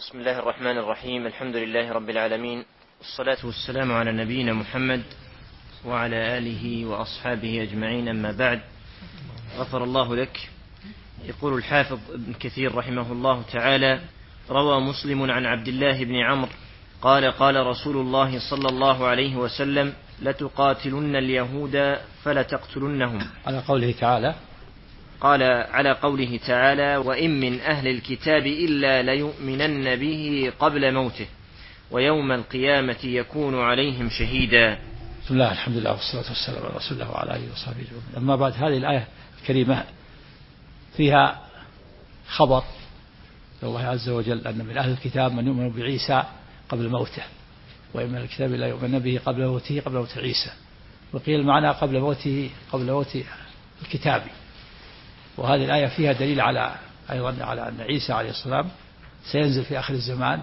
بسم الله الرحمن الرحيم. الحمد لله رب العالمين، والصلاة والسلام على نبينا محمد وعلى آله وأصحابه أجمعين، أما بعد. غفر الله لك. يقول الحافظ ابن كثير رحمه الله تعالى: روى مسلم عن عبد الله بن عمرو قال: قال رسول الله صلى الله عليه وسلم: لتقاتلن اليهود فلتقتلنهم. على قوله تعالى. قال: على قوله تعالى: وإن من أهل الكتاب إلا ليؤمنن به قبل موته ويوم القيامة يكون عليهم شهيدا. بسم الله، الحمد لله، والصلاة والسلام على رسول الله وعلى آله وصحبه أجمعين. أما بعد، هذه الآية الكريمة فيها خبر الله عز وجل أن من أهل الكتاب من يؤمن بعيسى قبل موته، وإن من الكتاب لا يؤمن به قبل موته قبل موت عيسى. وقيل المعنى قبل موت الكتاب. وهذه الآية فيها دليل أيضا على أن عيسى عليه السلام سينزل في آخر الزمان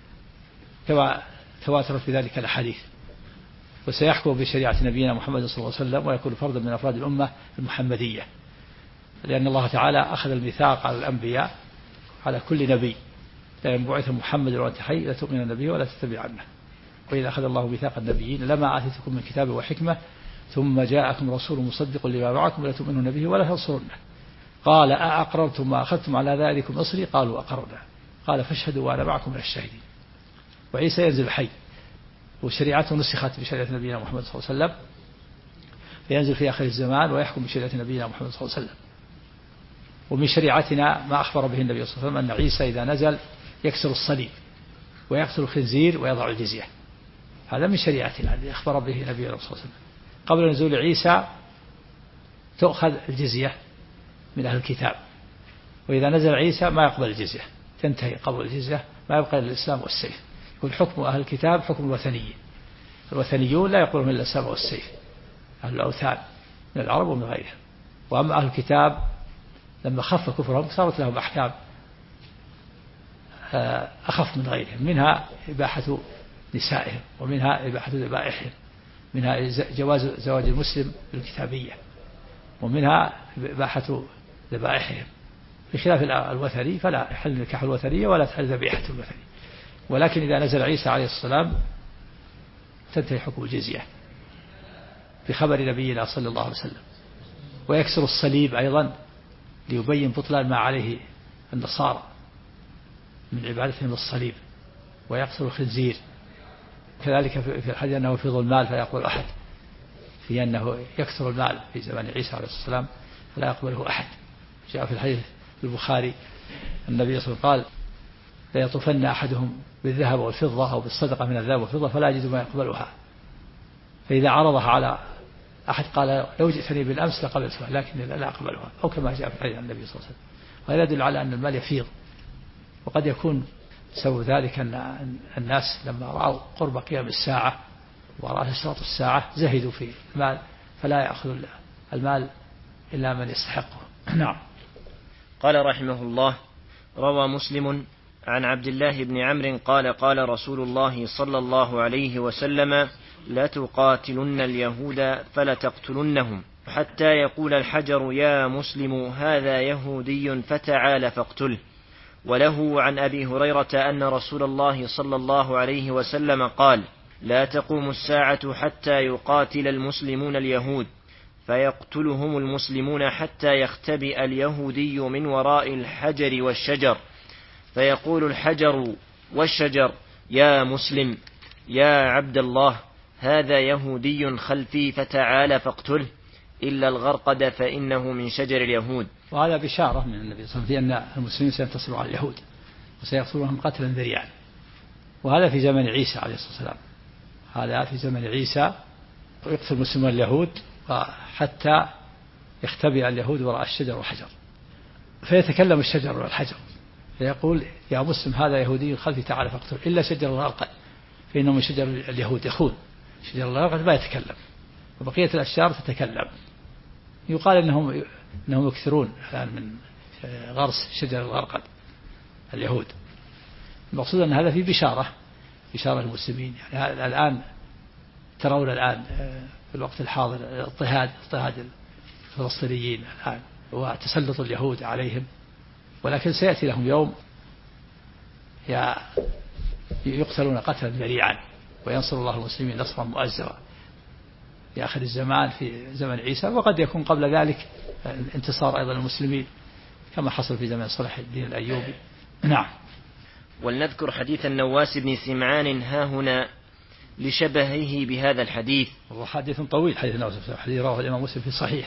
كما تواترت في ذلك الأحاديث، وسيحكم بشريعة نبينا محمد صلى الله عليه وسلم، ويكون فردا من أفراد الأمة المحمدية، لأن الله تعالى أخذ الميثاق على الأنبياء على كل نبي: لئن بعث محمد وأنت حي لتؤمنن به ولا تتبعنه، وإذا أخذ الله ميثاق النبيين لما آتيتكم من كتاب وحكمة ثم جاءكم رسول مصدق لما معكم لتؤمنون به ولا تنصرونه. قال: أأقررتم ما أخذتم على ذلكم إصري؟ قالوا: أقررنا. قال: فاشهدوا وأنا معكم من الشاهدين. وعيسى ينزل حي، وشريعته نسخت بشريعة نبينا محمد صلى الله عليه وسلم، فينزل في آخر الزمان ويحكم بشريعة نبينا محمد صلى الله عليه وسلم. ومن شريعتنا ما أخبر به النبي صلى الله عليه وسلم أن عيسى إذا نزل يكسر الصليب ويقتل الخنزير ويضع الجزية. هذا من شريعتنا الذي أخبر به نبينا صلى الله عليه وسلم. قبل نزول عيسى تؤخذ الجزية من أهل الكتاب، وإذا نزل عيسى ما يقبل الجزية، تنتهي قبل الجزية، ما يبقى إلا الإسلام والسيف. يكون حكم أهل الكتاب حكم الوثنيين. الوثنيون لا يقولون إلا الإسلام والسيف، أهل الأوثان من العرب ومن غيرهم. وأما أهل الكتاب لما خف كفرهم صارت لهم أحكام أخف من غيرهم، منها إباحة نسائهم، ومنها إباحة ذبائحهم، منها جواز زواج المسلم بالكتابية، ومنها إباحة ذبائحهم، بخلاف الوثني فلا يحل نكاح الوثنية ولا تحل ذبيحة الوثني. ولكن إذا نزل عيسى عليه السلام تنتهي حكم الجزية بخبر نبينا صلى الله عليه وسلم. ويكسر الصليب أيضا ليبين بطلان ما عليه النصارى من عبادتهم الصليب، ويقتل الخنزير. كذلك في الحديث أنه يفيض المال فيقول أحد، في أنه يكثر المال في زمان عيسى عليه السلام فلا يقبله أحد. جاء في الحديث في البخاري النبي صلى الله عليه وسلم قال: ليطوفن أحدهم بالذهب والفضة أو بالصدقة من الذهب والفضة فلا يجد ما يقبلها، فإذا عرضها على أحد قال: لو جئتني بالأمس لقبلتها لكن لا أقبلها، أو كما جاء في الحديث عن النبي صلى الله عليه وسلم. وهذا يدل على أن المال يفيض، وقد يكون سبب ذلك أن الناس لما رأوا قرب قيام الساعة ورأى أشراط الساعة زهدوا في المال، فلا يأخذ المال إلا من يستحقه. نعم. قال رحمه الله: روى مسلم عن عبد الله بن عمرو قال: قال رسول الله صلى الله عليه وسلم: لا تقاتلن اليهود فلتقتلنهم حتى يقول الحجر: يا مسلم هذا يهودي فتعال فاقتله. وله عن أبي هريرة أن رسول الله صلى الله عليه وسلم قال: لا تقوم الساعة حتى يقاتل المسلمون اليهود فيقتلهم المسلمون حتى يختبئ اليهودي من وراء الحجر والشجر، فيقول الحجر والشجر: يا مسلم يا عبد الله هذا يهودي خلفي فتعال فاقتله، إلا الغرقد فإنه من شجر اليهود. وهذا بشارة من النبي صلى الله عليه وسلم أن المسلمين سينتصروا على اليهود وسيقتلونهم قتلا ذريعا. وهذا في زمن عيسى عليه الصلاة والسلام، هذا في زمن عيسى يقتل المسلمون اليهود حتى يختبئ اليهود وراء الشجر والحجر، فيتكلم الشجر والحجر فيقول: يا مسلم هذا يهودي خلفي تعال فاقتل، إلا شجر الغرقد فإنه من شجر اليهود يخون. شجر الغرقد ما يتكلم، وبقية الأشجار تتكلم. يقال إنهم يكثرون الآن من غرس شجر الغرقد اليهود. المقصود أن هذا في بشارة المسلمين. يعني الآن ترون الآن في الوقت الحاضر اضطهاد الفلسطينيين الآن وتسلط اليهود عليهم، ولكن سيأتي لهم يوم يقتلون قتلا ذريعا وينصر الله المسلمين نصرا مؤزرا في آخر الزمان في زمن عيسى، وقد يكون قبل ذلك انتصار أيضا المسلمين كما حصل في زمن صلاح الدين الأيوبي. نعم. ولنذكر حديث النواس بن سمعان ها هنا لشبهه بهذا الحديث. وهو حديث طويل، حديث النواس، حديث رواه الإمام مسلم في صحيحه،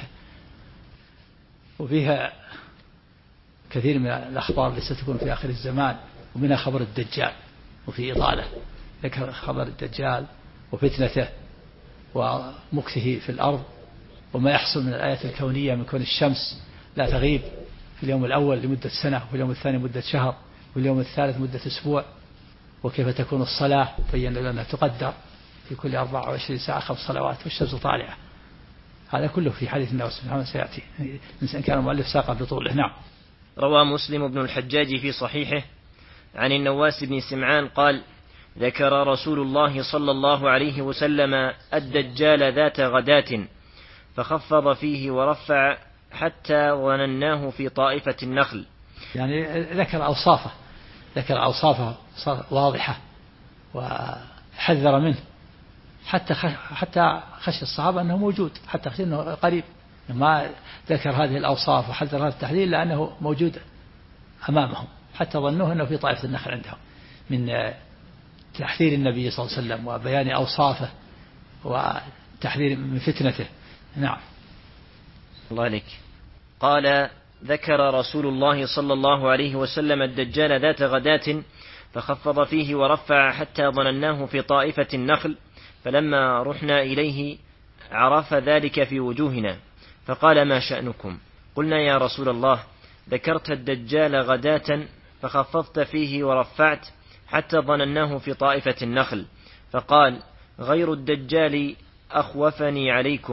وفيها كثير من الأخبار التي ستكون في آخر الزمان، ومنها خبر الدجال، وفي إطالة ذكر خبر الدجال وفتنته ومكثه في الأرض، وما يحصل من الآيات الكونية من كون الشمس لا تغيب في اليوم الأول لمدة سنة، وفي اليوم الثاني مدة شهر، وفي اليوم الثالث مدة أسبوع، وكيف تكون الصلاة بين لنا تقدر في كل 24 ساعة 5 صلوات والشمس طالعة. هذا كله في حديث النبي صلى الله عليه وسلم سيأتي إن كان المؤلف ساقه بطوله. نعم. روى مسلم بن الحجاج في صحيحه عن النواس بن سمعان قال: ذكر رسول الله صلى الله عليه وسلم الدجال ذات غداة فخفض فيه ورفع حتى ظنناه في طائفة النخل. يعني ذكر أوصافه واضحة وحذر منه، حتى خشي الصحابة أنه موجود، حتى خشي أنه قريب، ما ذكر هذه الأوصاف وحذر هذا التحذير لأنه موجود أمامهم، حتى ظنوه أنه في طائفة النخل عندهم، من تحذير النبي صلى الله عليه وسلم وبيان أوصافه وتحذير من فتنته. نعم. الله عليك. قال: ذكر رسول الله صلى الله عليه وسلم الدجال ذات غداة فخفض فيه ورفع حتى ظنناه في طائفة النخل، فلما رحنا إليه عرف ذلك في وجوهنا فقال: ما شأنكم؟ قلنا: يا رسول الله، ذكرت الدجال غداة فخفضت فيه ورفعت حتى ظنناه في طائفة النخل. فقال: غير الدجال أخوفني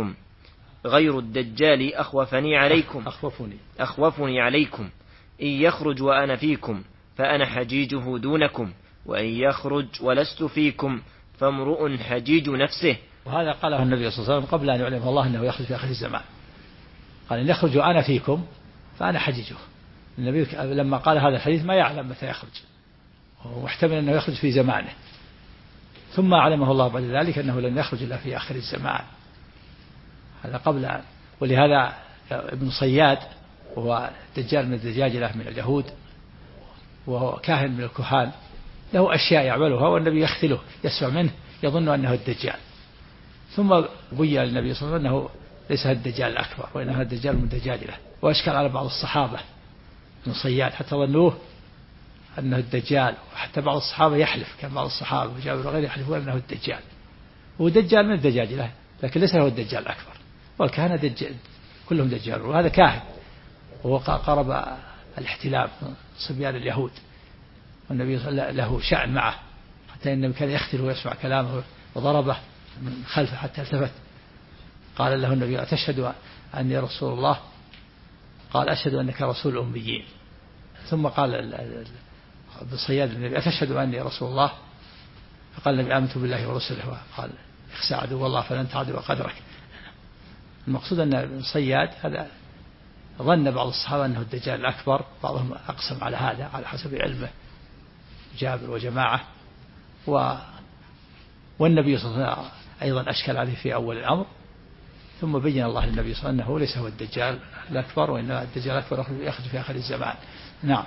عليكم إن يخرج وأنا فيكم فأنا حجيجه دونكم، وإن يخرج ولست فيكم فامرؤ حجيج نفسه. وهذا قاله النبي صلى الله عليه وسلم قبل أن يعلم الله أنه يخرج في آخر الزمان، قال: إن يخرج وأنا فيكم فأنا حجيجه. النبي لما قال هذا الحديث ما يعلم متى يخرج، ومحتمل أنه يخرج في زمانه، ثم علمه الله بعد ذلك أنه لن يخرج إلا في آخر الزمان. هذا قبل. ولهذا ابن صياد وهو دجال من الدجاجلة من اليهود، وهو كاهن من الكهان، له أشياء يعملها والنبي يختله يسمع منه يظن أنه الدجال، ثم بين للنبي صلى الله عليه وسلم أنه ليس الدجال الأكبر وإنه الدجال من الدجاجلة، وأشكل على بعض الصحابة ابن صياد حتى ظنوه أنه الدجال، وحتى بعض الصحابة يحلف، كان بعض الصحابة وجابر وغيره يحلفون أنه الدجال، هو دجال من الدجاجلة لكن ليس هو الدجال الأكبر، والكهنة دجال كلهم دجال، وهذا كاهن وهو قرب الاحتلام صبيان اليهود، والنبي له شأن معه حتى إن النبي كان يختل ويسمع كلامه وضربه من خلفه حتى التفت. قال له النبي: أتشهد أني رسول الله؟ قال: أشهد أنك رسول الأميين. ثم قال بصياد النبي: أتشهد أني رسول الله؟ فقال النبي: آمنت بالله ورسله. قال: اخسى عدو الله فلن تعدو قدرك. المقصود أن ابن صياد هذا ظن بعض الصحابة أنه الدجال الأكبر، بعضهم أقسم على هذا على حسب علمه جابر وجماعة، والنبي صلى الله عليه وسلم أيضا أشكل عليه في أول الأمر، ثم بين الله للنبي صلى الله عليه وسلم أنه ليس هو الدجال الأكبر، وإنما الدجال الأكبر يخرج في آخر الزمان. نعم.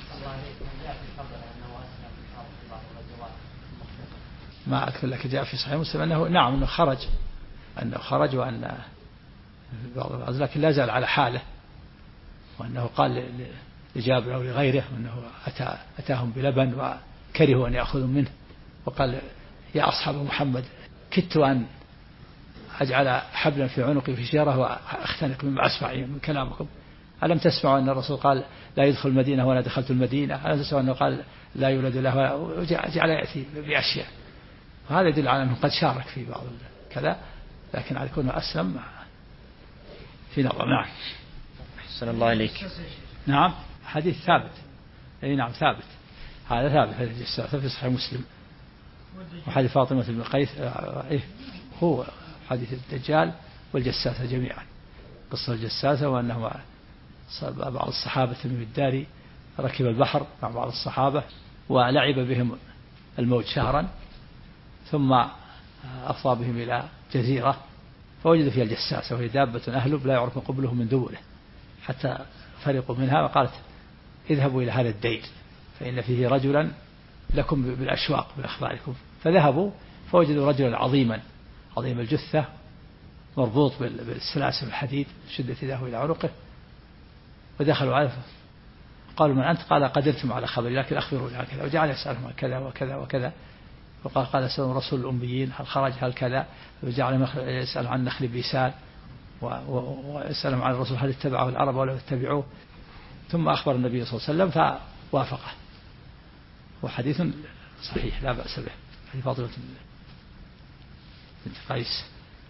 ما أذكر لك جاء في صحيح مسلم أنه نعم أنه خرج وأن لكن لا زال على حاله، وأنه قال لجابر أو لغيره أنه أتاهم بلبن وكرهوا أن يأخذوا منه، وقال: يا أصحاب محمد، كدت أن أجعل حبلا في عنقي في شجرة وأختنق مما أسمع من كلامكم. ألم تسمعوا أن الرسول قال: لا يدخل المدينة وأنا دخلت المدينة؟ ألم تسمعوا أنه قال: لا يولد له؟ وجعل يأتي بأشياء، وهذا يدل على أنه قد شارك في بعض كذا، لكن على كونه أسلم في نظر. نعم. أحسن الله إليك. نعم. حديث ثابت. أي نعم ثابت، هذا ثابت في صحيح مسلم، وحديث فاطمة بن قيس هو حديث الدجال والجساسة جميعا، قصة الجساسة، وأنه بعض الصحابة تميم الداري ركب البحر مع بعض الصحابة ولعب بهم الموج شهرا، ثم أفضى بهم إلى جزيرة فوجد فيها الجساسة وهي دابة أهلب لا يعرف قبله من دبره، حتى فرقوا منها وقالت اذهبوا إلى هذا الدير فإن فيه رجلا لكم بالأشواق بأخباركم. فذهبوا فوجدوا رجلا عظيما عظيم الجثة مربوط بالسلاسل الحديد شدة يده إلى عنقه، ودخلوا عليه قالوا من أنت؟ قال قدرتم على خبري لكن أخبروني هكذا، وجعل يسألهم كذا وكذا وكذا، قال سألوا رسول الأميين هل خرج هل كذا، وجعل يسأل عن نخل بيسان ويسألهم عن الرسول هل اتبعه العرب ولا اتبعوه، ثم أخبر النبي صلى الله عليه وسلم فوافقه. وحديث صحيح لا بأس به، حديث فاطمة بنت قيس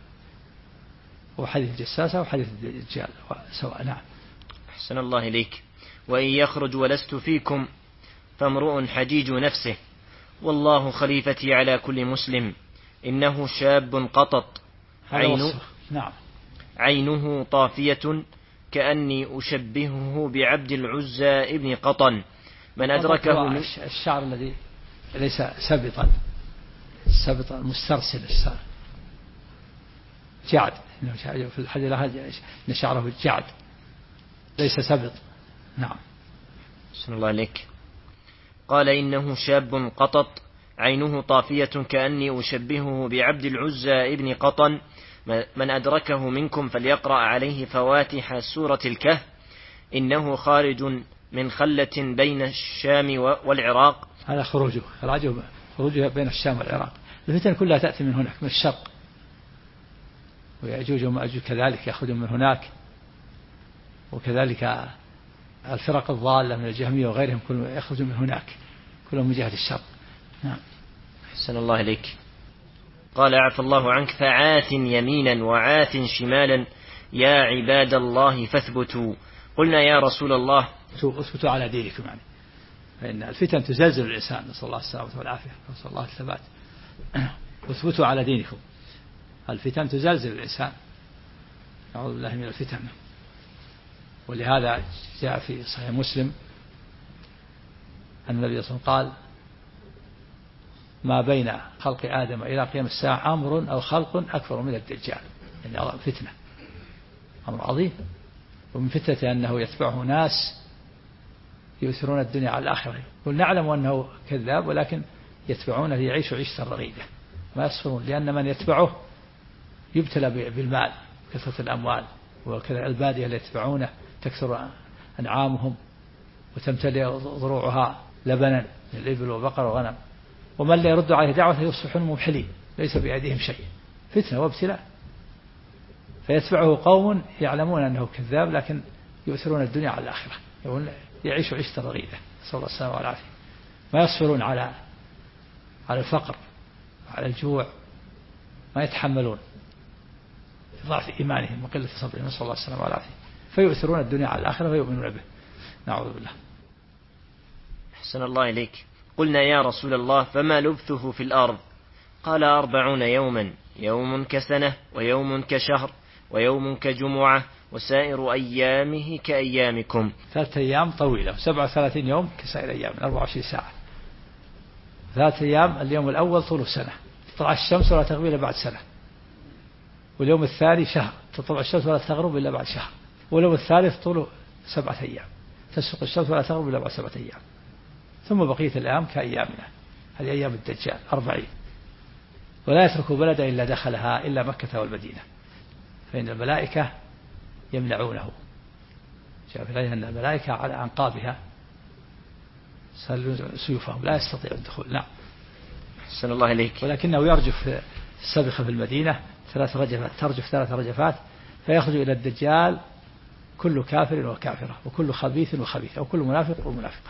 وحديث الجساسة وحديث الدجال سواء. نعم. أحسن الله إليك. وإن يخرج ولست فيكم فامرؤ حجيج نفسه والله خليفتي على كل مسلم إنه شاب قطط عينه طافية كأني أشبهه بعبد العزى ابن قطن من أدركه الشعر الذي ليس سبطا مسترسل الشعر جعد في الحديث إن شعره جعد ليس سبط. نعم. بسم الله عليك. قال إنه شاب قطط عينه طافية كأني أشبهه بعبد العزى ابن قطن من أدركه منكم فليقرأ عليه فواتح سورة الكهف إنه خارج من خلة بين الشام والعراق. هذا خروجه بين الشام والعراق. الفتن كلها تأتي من هناك من الشرق، ويأجوج ومأجوج كذلك يأخذون من هناك، وكذلك الفرق الضالة من الجهمية وغيرهم كلهم يأخذون من هناك كلهم من جهة الشرق. نعم. أحسن الله إليك. قال عفى الله عنك فعاث يمينا وعاث شمالا يا عباد الله فاثبتوا. قلنا يا رسول الله اثبتوا على دينكم، يعني فإن الفتن تزلزل الإنسان، نسأل الله السلامة والعافية نسأل الله الثبات. اثبتوا على دينكم، الفتن تزلزل الإنسان نعوذ بالله من الفتن. ولهذا جاء في صحيح مسلم أن النبي صلى الله عليه وسلم قال ما بين خلق آدم إلى قيام الساعة أمر أو خلق أكبر من الدجال، يعني فتنة أمر عظيم. ومن فتنة أنه يتبعه ناس يؤثرون الدنيا على الآخرة، ونعلم أنه كذاب ولكن يتبعونه ليعيشوا عيشة رغيدة ما يصفرون، لأن من يتبعه يبتلى بالمال كثرة الأموال، وكذا البادية اللي يتبعونه تكثر أنعامهم وتمتلئ ضروعها لبنا من الإبل وبقر وغنم، ومن لا يرد عليه دعوته يصبحون ممحلين ليس بأيديهم شيء. فتنة وابتلاء. فيتبعه قوم يعلمون أنه كذاب لكن يؤثرون الدنيا على الآخرة، يعيشوا عيشة رغيدة نسأل الله السلامة والعافية، ما يصبرون على الفقر وعلى الجوع، ما يتحملون ضعف إيمانهم وقلة صبرهم نسأل الله السلامة والعافية، فيؤثرون الدنيا على الآخرة ويؤمنون به. نعوذ بالله. أحسن الله إليك. قلنا يا رسول الله فما لبثه في الأرض؟ قال 40 يوما، يوم كسنة ويوم كشهر ويوم كجمعة وسائر أيامه كأيامكم. 3 أيام طويلة، 37 يوم كسائر أيام 24 ساعة. 3 أيام اليوم الأول طول سنة تطلع الشمس ولا تغرب إلا بعد سنة، واليوم الثاني شهر تطلع الشمس ولا تغرب إلا بعد شهر، واليوم الثالث طوله 7 أيام تشرق الشمس ولا تغرب إلا بعد 7 أيام، ثم بقية الأيام كأيامنا هذه أيام الدجال 40. ولا يترك بلدا إلا دخلها إلا مكة والمدينة، فإن الملائكة يمنعونه. جاء في الآية أن الملائكة على أعنقابها سيوفهم لا يستطيع الدخول. نعم. أحسن الله إليك. ولكنه يرجف السابقة في المدينة 3 رجفات، ترجف 3 رجفات فيخرج إلى الدجال كل كافر وكافرة وكل خبيث وخبيثة وكل منافق ومنافقة،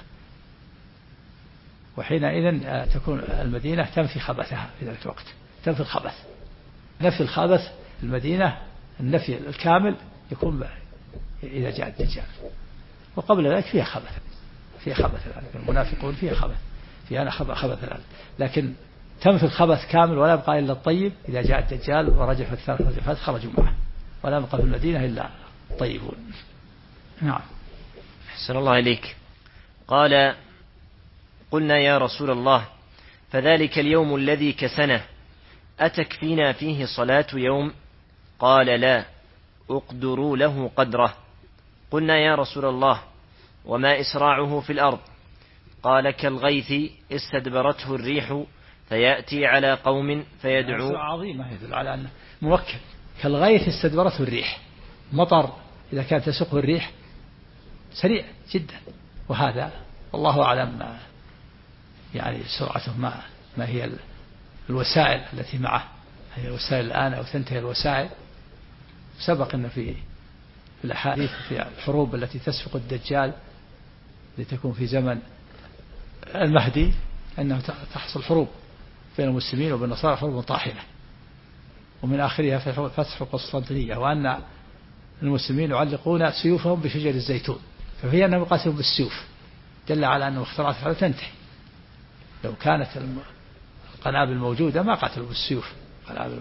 وحينئذ تكون المدينة تنفي خبثها في ذلك الوقت، تنفي الخبث. نفي الخبث في المدينة النفي الكامل يكون إذا جاء الدجال، وقبل ذلك فيها خبث المنافقون فيها خبث الآن، لكن تنفي الخبث كامل ولا يبقى إلا الطيب. إذا جاء الدجال ورجف 3 رجفات خرجوا معه ولا يبقى في المدينة إلا الطيبون. نعم. أحسن الله إليك. قال قلنا يا رسول الله فذلك اليوم الذي كسنه أتكفينا فيه صلاة يوم؟ قال لا، اقدروا له قدره. قلنا يا رسول الله وما إسراعه في الأرض؟ قال كالغيث استدبرته الريح فيأتي على قوم فيدعو. عظيمة يدل على أنه موكل. كالغيث استدبرته الريح، مطر إذا كانت تسوقه الريح سريع جدا. وهذا الله أعلم يعني سرعته ما هي الوسائل التي معه، هي الوسائل الآن أو تنتهي الوسائل. سبق أن في الأحاديث في الحروب التي تسبق الدجال لتكون في زمن المهدي أنه تحصل حروب بين المسلمين وبين النصارى، حروب طاحنة، ومن آخرها فتح القسطنطينية، وأن المسلمين يعلقون سيوفهم بشجر الزيتون، ففي أنهم يقاتلون بالسيوف، دل على أنه اختراعات تنتهي. لو كانت القنابل موجودة ما قاتلوا بالسيوف قنابل.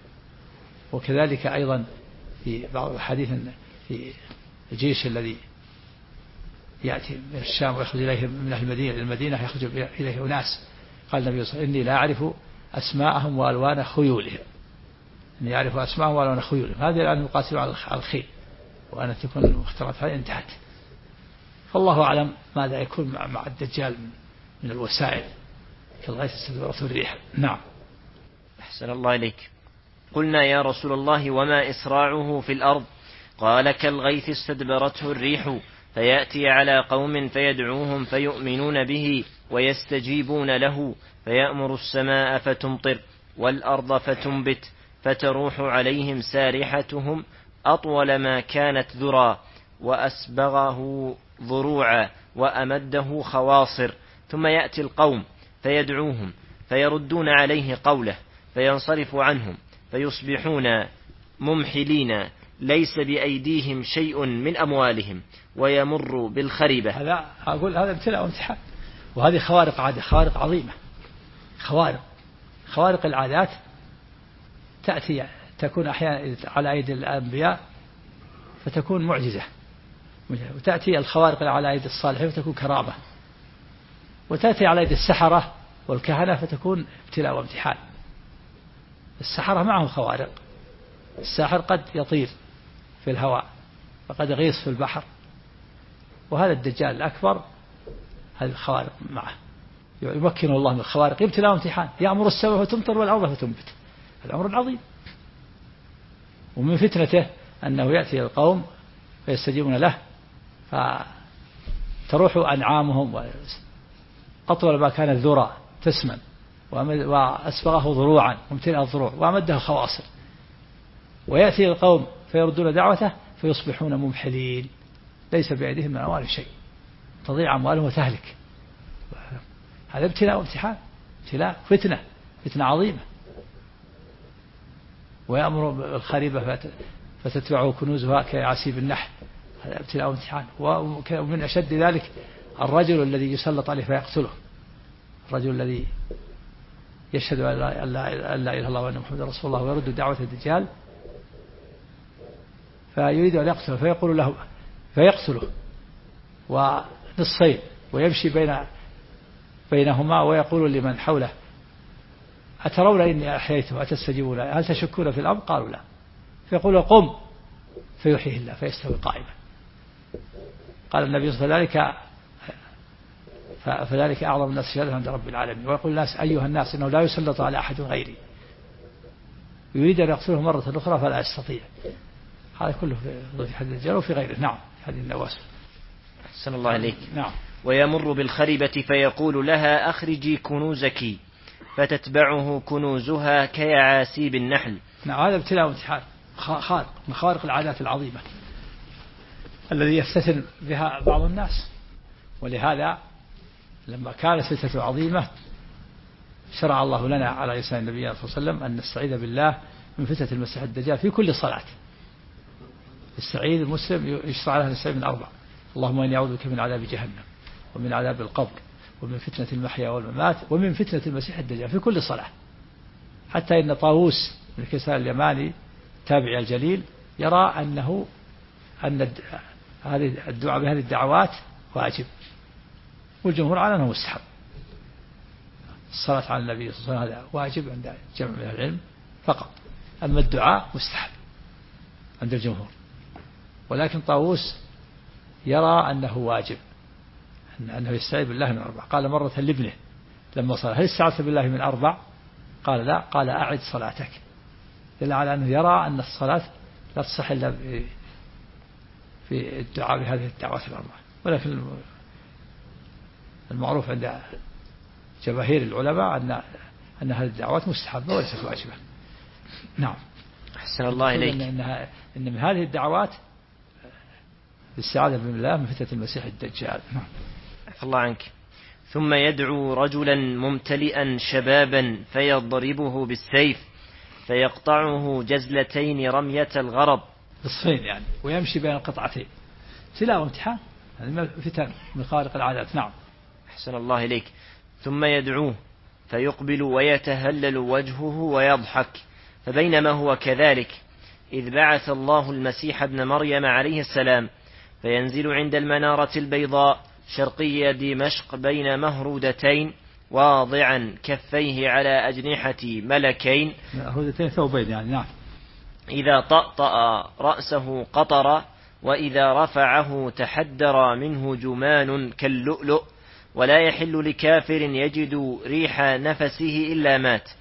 وكذلك أيضا في بعض الحديث في الجيش الذي يأتي من الشام ويخرج إليه من المدينة إلى المدينة، يخرج إليه أناس، قال النبي صلى الله عليه وسلم إني لا أعرف أسماءهم وألوان خيولهم، إني أعرف أسماءهم وألوان خيولهم. هذه الآن يقاتلوا على الخيل، وأن تكون المخترعات هذه انتهت. فالله أعلم ماذا يكون مع الدجال من الوسائل كالغيث استدبرته الريح. نعم. أحسن الله إليك. قلنا يا رسول الله وما إسراعه في الأرض؟ قال كالغيث استدبرته الريح فيأتي على قوم فيدعوهم فيؤمنون به ويستجيبون له، فيأمر السماء فتمطر والأرض فتنبت، فتروح عليهم سارحتهم أطول ما كانت ذرى، وأسبغه ضروعا وأمده خواصر، ثم يأتي القوم فيدعوهم فيردون عليه قوله فينصرف عنهم فيصبحون ممحلين ليس بأيديهم شيء من أموالهم، ويمر بالخريبة. هذا أقول هذا ابتلاء وامتحان، وهذه خوارق عادة، خوارق عظيمة، خوارق العادات تأتي تكون أحيانا على أيدي الأنبياء فتكون معجزة، وتأتي الخوارق على أيدي الصالحين فتكون كرامة، وتأتي على أيدي السحرة والكهنة فتكون ابتلاء وامتحان. السحرة معهم خوارق، الساحر قد يطير في الهواء وقد يغيص في البحر، وهذا الدجال الأكبر هذه الخوارق معه، يمكن الله من الخوارق، ابتلاء وامتحان. يأمر السماء فتمطر والأرض فتنبت، الأمر العظيم. ومن فتنته أنه يأتي القوم فيستجيبون له فتروح أنعامهم أطول ما كان الذرى تسمن، وأسبغه ضروعا ممتلئ الضروع وأمده خواصر، ويأتي القوم فيردون دعوته فيصبحون ممحلين ليس بأيديهم من أموال شيء، تضيع أموالهم وتهلك. هذا ابتلاء وامتحان، ابتلاء فتنة عظيمة. ويأمر بالخريبة فتتبعه كنوزها كعسيب النحل، هذا ابتلاء وامتحان. ومن أشد ذلك الرجل الذي يسلط عليه فيقتله، الرجل الذي يشهد أن لا إله إلا الله وأن محمد رسول الله ويرد دعوة الدجال، فيريد أن يقتله فيقول له فيقتله ونصفين ويمشي بينهما ويقول لمن حوله أترون إني أحييته أتستجيبون هل تشكون في الأمر؟ قالوا لا. فيقول قم فيحييه الله فيستوي قائما. قال النبي صلى الله عليه وسلم فذلك أعظم الناس شهادة عند رب العالمين. ويقول الناس أيها الناس إنه لا يسلط على أحد غيري، يريد أن يقتله مرة أخرى فلا يستطيع. هذا كله في حديث الدجال وفي غيره. نعم حديث النواس. أحسن الله عليك. نعم. ويمر بالخربة فيقول لها أخرجي كنوزك، فتتبعه كنوزها كيعاسيب النحل. نعم هذا ابتلاء وامتحان خارق من خوارق العادات العظيمة الذي يفتتن بها بعض الناس. ولهذا لما كانت فتنة عظيمة شرع الله لنا على لسان النبي صلى الله عليه وسلم أن نستعيذ بالله من فتنة المسيح الدجال في كل صلاة. يستعيذ المسلم يشرع له نستعيذ من 4: اللهم إني أعوذ بك من عذاب جهنم ومن عذاب القبر ومن فتنة المحيا والممات ومن فتنة المسيح الدجال في كل صلاة. حتى إن طاووس بن كيسان اليماني تابع الجليل يرى أن هذه الدعاء بهذه الدعوات واجب، والجمهور على أنه مستحب. الصلاة على النبي صلى الله عليه وسلم هذا واجب عند جمع من العلم فقط، أما الدعاء مستحب عند الجمهور. ولكن طاووس يرى أنه واجب، أنه يستعيذ بالله من 4. قال مرة لابنه لما صلى: هل استعذت بالله من 4؟ قال لا. قال أعد صلاتك، دل على أنه يرى أن الصلاة لا تصح إلا في الدعاء بهذه الدعوات 4. ولكن المعروف عند جماهير العلماء أن هذه الدعوات مستحبة وليست واجبة. نعم. أحسن الله إليك. إن من هذه الدعوات الاستعاذة بالله من فتنة المسيح الدجال. نعم. عفى الله عنك. ثم يدعو رجلا ممتلئا شبابا فيضربه بالسيف فيقطعه جزلتين رمية الغرض، نصفين يعني، ويمشي بين القطعتين. تلاوة امتحان، هذه فتن من خارق العادات. نعم. أحسن الله إليك. ثم يدعوه فيقبل ويتهلل وجهه ويضحك، فبينما هو كذلك إذ بعث الله المسيح ابن مريم عليه السلام فينزل عند المنارة البيضاء شرقي دمشق بين مهرودتين واضعا كفيه على أجنحة ملكين، مهرودتين ثوبين يعني. نعم. إذا طأطأ رأسه قطر، وإذا رفعه تحدر منه جمان كاللؤلؤ، ولا يحل لكافر يجد ريح نفسه إلا مات،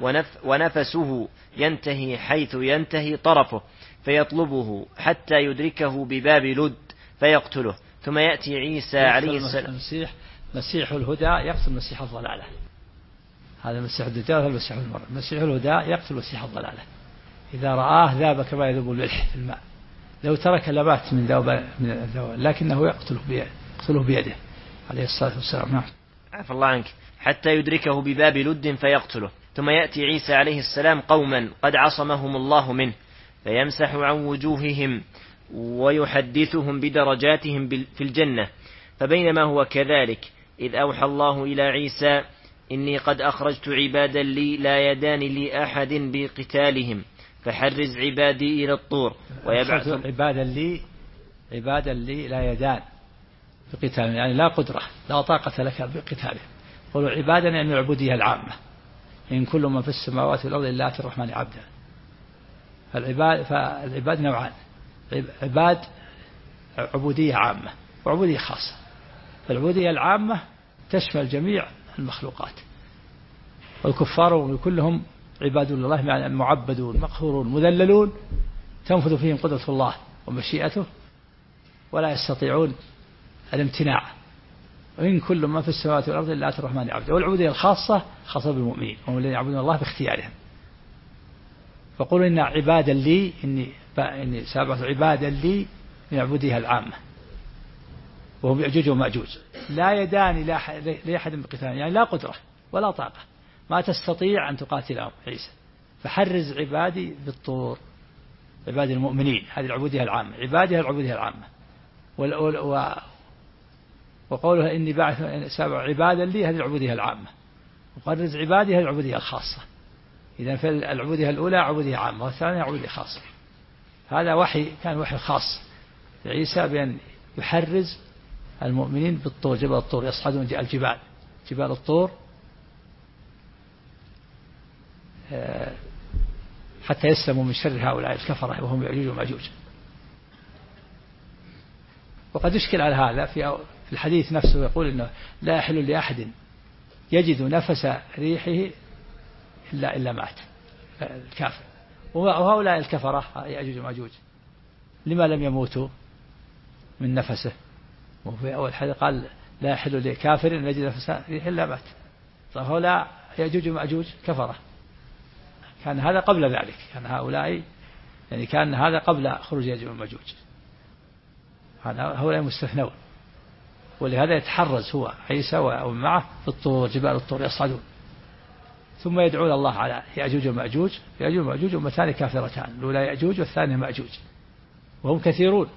ونفسه ينتهي حيث ينتهي طرفه فيطلبه حتى يدركه بباب لد فيقتله. ثم يأتي عيسى عليه السلام. مسيح الهدى يقتل مسيح الضلالة. هذا مسيح الدجال وهذا مسيح المرء. مسيح الهدى يقتل مسيح الضلالة، إذا رآه ذاب كما يذوب الملح في الماء، لو ترك لبات من الذوبان، لكنه يقتله بيده عليه الصلاة والسلام. نعم. عفى الله عنك. حتى يدركه بباب لد فيقتله. ثم يأتي عيسى عليه السلام قوما قد عصمهم الله منه فيمسح عن وجوههم ويحدثهم بدرجاتهم في الجنة. فبينما هو كذلك إذ أوحى الله إلى عيسى: إني قد أخرجت عبادا لي لا يدان لي أحد بقتالهم فحرز عبادي إلى الطور ويبعث. عبادا لي لا يدان بقتالهم، يعني لا قدرة لا طاقة لك بقتالهم. قولوا عبادا يعني العبودية العامة، إن كل من في السماوات والأرض إلا آتي الرحمن عبدا. فالعباد نوعان: عباد عبودية عامة وعبودية خاصة. فالعبودية العامة تشمل جميع المخلوقات، والكفار كلهم عباد الله، يعني معبدون مقهورون مذللون تنفذ فيهم قدرة الله ومشيئته ولا يستطيعون الامتناع. وإن كل ما في السماوات والأرض إلا آتي الرحمن عبدا. والعبودية الخاصة خاصة بالمؤمنين، وهم الذين يعبدون الله باختيارهم. فقولوا إن عبادا لي، إني سابعت عبادا لي من العبودية العامة، وهم يأجوج ومأجوج. لا يدان لأحد بقتال، يعني لا قدرة ولا طاقة، ما تستطيع أن تقاتلهم عيسى. فحرز عبادي بالطور، عباد المؤمنين، هذه العبودية العامة، عبادها العبودية العامة. وقولها إني بعث سابع عبادا لي، هذه العبودية العامة. وحرز عبادي هذه العبودية الخاصة. إذا فالعبودية الأولى عبودية عامة، والثانية عبودية خاصة. هذا وحي، كان وحي خاص لعيسى بأن يحرز المؤمنين بالطور، جبل الطور، يصعدون الجبال، جبال الطور، حتى يسلموا من شر هؤلاء الكفرة وهم يأجوج ومأجوج. وقد يشكل على هذا في الحديث نفسه، يقول إنه لا يحل لأحد يجد نفس ريحه إلا مات الكافر. وهؤلاء الكفرة يأجوج ومأجوج لما لم يموتوا من نفسه؟ وفي أول حديث قال لا يحل لكافر أن يجد نفس ريحه إلا مات. فهؤلاء يأجوج ومأجوج كفرة. كان هذا قبل ذلك، كان هؤلاء يعني كان هذا قبل خروج يأجوج ومأجوج. هؤلاء مستثنون، ولهذا يتحرز هو عيسى ومعه في الطور، جبال الطور يصعدون، ثم يدعون الله على يأجوج ومأجوج. يأجوج ومأجوج أمتان كافرتان، الأولى يأجوج والثانية مأجوج، وهم كثيرون،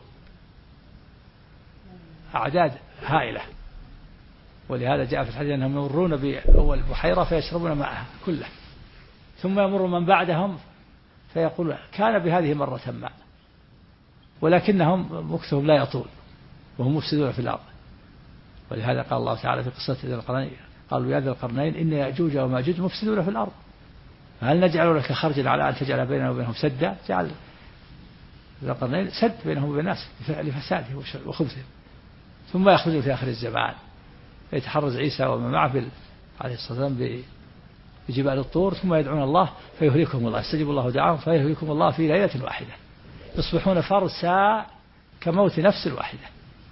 أعداد هائلة. ولهذا جاء في الحديث أنهم يمرون بأول بحيرة فيشربون ماءها كله، ثم يمر من بعدهم فيقول كان بهذه مرة ماء، ولكنهم مكثهم لا يطول وهم مفسدون في الأرض. ولهذا قال الله تعالى في قصة ذي القرنين قالوا يا ذا القرنين إن يأجوج ومأجوج مفسدون في الأرض هل نجعل لك خرجا على أن تجعل بيننا وبينهم سدا جعل ذا القرنين سد بينهم وبين الناس لفساده وخبثه ثم يخرجوا في آخر الزمان فيتحرز عيسى ومن معه عليه الصلاة والسلام بجبال الطور ثم يدعون الله فيهلكهم الله يستجيب الله دعاهم فيهلكهم الله في ليلة واحدة يصبحون فرسا كموت نفس واحدة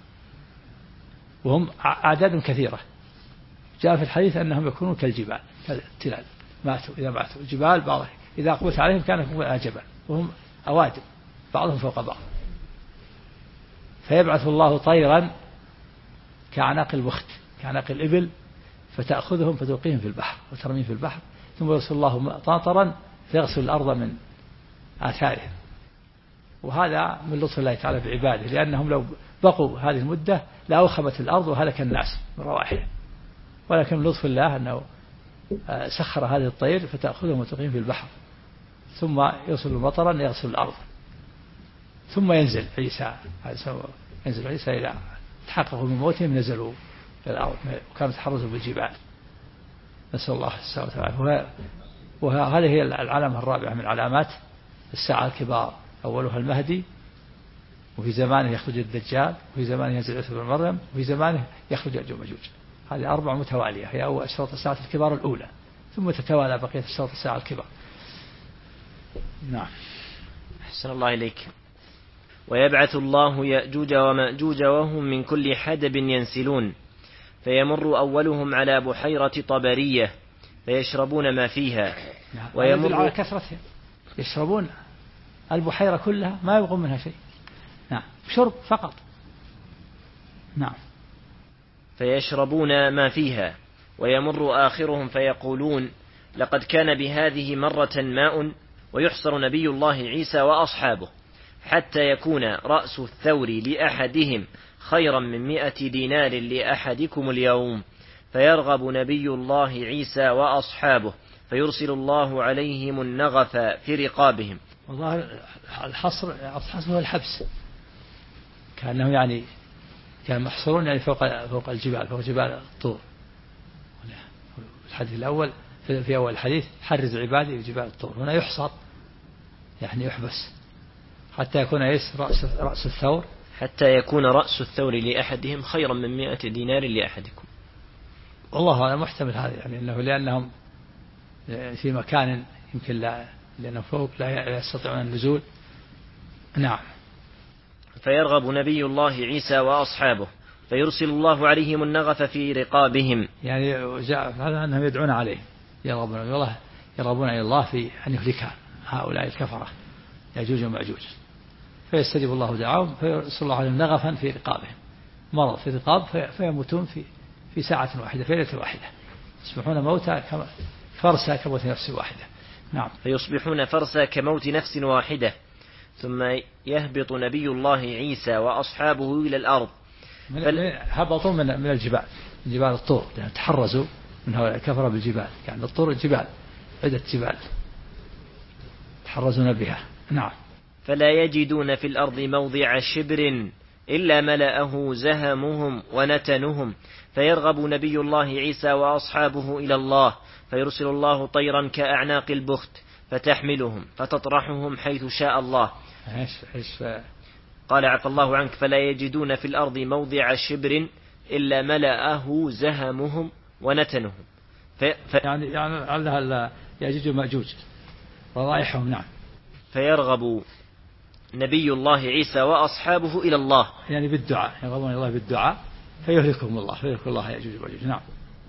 وهم أعداد كثيرة جاء في الحديث أنهم يكونون كالجبال كالتلال إذا ماتوا الجبال بعض إذا أقبلت عليهم كانت جبل وهم أوادم بعضهم فوق بعض فيبعث الله طيرا كأعناق البخت كأعناق الإبل فتأخذهم فتلقيهم في البحر وترميهم في البحر ثم يرسل الله طاطرا فيغسل الأرض من آثارهم وهذا من لطف الله تعالى بعباده لأنهم لو بقوا هذه المدة لأوخمت الأرض وهلك الناس من روائحهم ولكن من لطف الله أنه سخر هذه الطير فتأخذهم وتلقيهم في البحر ثم يرسل مطرا يغسل الأرض ثم ينزل عيسى إلى تحققوا من موتهم نزلوا إلى الأرض وكانوا يتحرزوا بالجبال نسأل الله السلامة وهذه هي العلامة الرابعة من علامات الساعة الكبار أولها المهدي وفي زمانه يخرج الدجال وفي زمانه ينزل عيسى بن مريم وفي زمانه يخرج يأجوج ومأجوج هذه 4 متوالية هي أول أشراط الساعة الكبار الأولى ثم تتوالى بقية أشراط الساعة الكبار. نعم. أحسن الله إليك. ويبعث الله يأجوج ومأجوج وهم من كل حدب ينسلون فيمر أولهم على بحيرة طبرية فيشربون ما فيها ويمر على كثرتهم يشربون البحيرة كلها ما يبغون منها شيء نعم شرب فقط نعم فيشربون ما فيها ويمر آخرهم فيقولون لقد كان بهذه مرة ماء ويحصر نبي الله عيسى وأصحابه حتى يكون رأس الثور لأحدهم خيرا من 100 دينار لأحدكم اليوم فيرغب نبي الله عيسى وأصحابه فيرسل الله عليهم النغف في رقابهم. والله الحصر هو الحبس كأنهم يعني كانوا محصورون يعني فوق الجبال فوق جبال الطور. الحديث الأول في أول الحديث حرز عبادي في جبال الطور هنا يحصر يعني يحبس حتى يكون رأس الثور حتى يكون رأس الثور لأحدهم خيرا من 100 دينار لأحدكم. والله أنا محتمل هذا يعني لأنهم في مكان يمكن لأنه فوق لا يستطيعون النزول. نعم. فيرغب نبي الله عيسى وأصحابه فيرسل الله عليهم النغف في رقابهم يعني جاء هذا أنهم يدعون عليه يرغبون إلى الله في أن يهلك هؤلاء الكفرة يأجوج ومأجوج فيستجيب الله دعاهم فيرسل الله عليهم نغفا في رقابهم مرض في الرقاب فيموتون في ساعة واحدة في ليلة واحدة يصبحون موتى فرسا كموت نفس واحدة. نعم. فيصبحون فرسا كموت نفس واحدة ثم يهبط نبي الله عيسى وأصحابه إلى الأرض هبطوا من الجبال من جبال الطور يعني تحرزوا من هؤلاء الكفرة بالجبال يعني الطور الجبال عدة جبال تحرزون بها. نعم. فلا يجدون في الأرض موضع شبر إلا ملأه زهمهم ونتنهم فيرغب نبي الله عيسى وأصحابه إلى الله فيرسل الله طيرا كأعناق البخت فتحملهم فتطرحهم حيث شاء الله. قال عفى الله عنك فلا يجدون في الأرض موضع شبر إلا ملأه زهمهم ونتنهم يعني على يأجوج ومأجوج روائحهم. نعم. فيرغب نبي الله عيسى وأصحابه إلى الله يعني بالدعاء يرغبون الله بالدعاء فيهلكهم الله فيهلك الله يأجوج ومأجوج. نعم.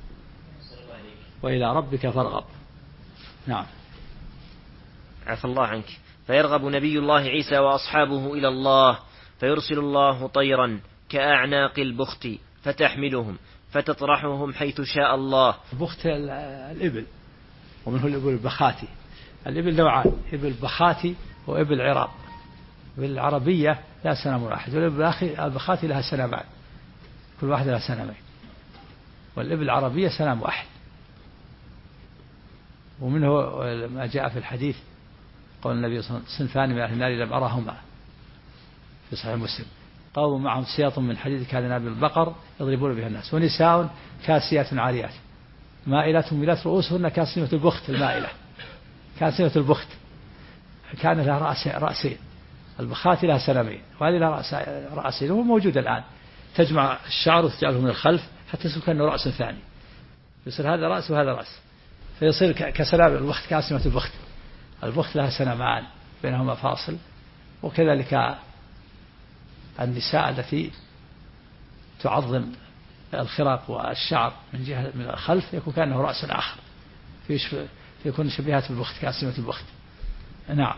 وإلى ربك فارغب. نعم. عفى الله عنك. فيرغب نبي الله عيسى وأصحابه إلى الله فيرسل الله طيرا كأعناق البخت فتحملهم فتطرحهم حيث شاء الله. البخت الإبل ومنه الإبل البخاتي. الإبل نوعان إبل بخاتي وإبل عراب. بالعربية لا سنام واحد والإبل البخاتي لها سنامان كل واحدة لها سنامين والإبل العربية سنام واحد. ومنه ما جاء في الحديث قول النبي صلى الله عليه وسلم صنفان من أهل النار لم أرهما في صحيح مسلم قوم معهم سياط من حديد كهذناب البقر يضربون بها الناس ونساء كاسيات عاريات مائلة ميلات رؤوسهن كاسمة البخت. المائلة كاسمة البخت كان لها رأسين، البخات لها سلمين وهذه لها رأسين، وهو موجود الآن. تجمع الشعر وتجعله من الخلف حتى يصير كأنه رأس ثاني، يصير هذا رأس وهذا رأس، فيصير كسلام البخت كاسمة البخت. البخت لها سلمان بينهما فاصل. وكذلك النساء التي تعظم الخراق والشعر من جهة من الخلف يكون كأنه رأس آخر، يكون شبيهة بالبخت كاسمة البخت. نعم.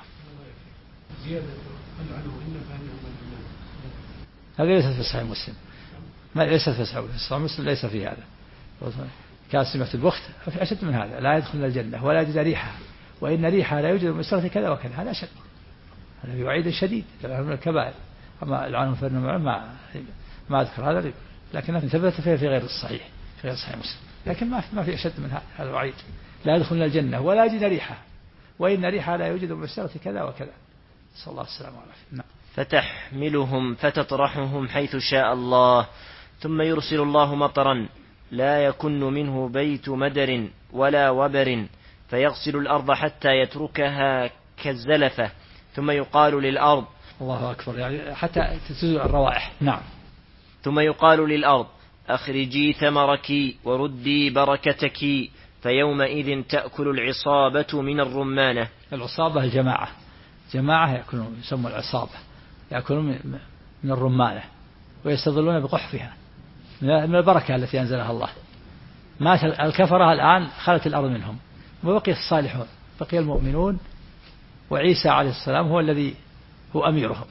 هذه ليست في صحيح مسلم، ما ليست في صحيح مسلم، ليس في هذا. كاسمة البخت أشد من هذا، لا يدخل الجنة ولا يجد ريحها وإن ريحها لا يوجد من مسرة كذا وكذا، هذا أشد، هذا في وعيد شديد من الكبائر. أما العنف فإنه ما أذكر هذا، لكن ثبت فيه في غير الصحيح، في غير صحيح مسلم، لكن ما في أشد من هذا الوعيد. لا يدخل الجنة ولا يجد ريحها وإن ريحها لا يوجد من مسرة كذا وكذا. صلى الله عليه وسلم. نعم. فتحملهم فتطرحهم حيث شاء الله، ثم يرسل الله مطرا لا يكن منه بيت مدر ولا وبر، فيغسل الأرض حتى يتركها كالزلفة، ثم يقال للأرض. الله أكبر، يعني حتى تزول الروائح. نعم. ثم يقال للأرض أخرجي ثمرك وردي بركتك، فيومئذ تأكل العصابة من الرمانة. العصابة الجماعة، جماعة يأكلون، يسمى العصابة، يأكلون من الرمانة ويستظلون بقحفها من البركة التي أنزلها الله. مات الكفرة الآن خلت الأرض منهم، وبقي الصالحون، بقي المؤمنون، وعيسى عليه السلام هو الذي هو أميرهم.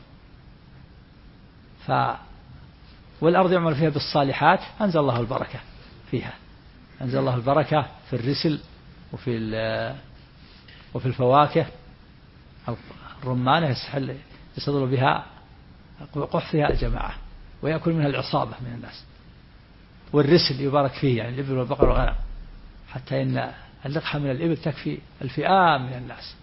والأرض يعمل فيها بالصالحات، أنزل الله البركة فيها، أنزل الله البركة في الرسل وفي الفواكه. الرمانة يستظل بها قحفها الجماعة ويأكل منها العصابة من الناس. والرسل يبارك فيه، يعني الإبل والبقر والغنم، حتى إن اللقحة من الإبل تكفي الفئام من الناس،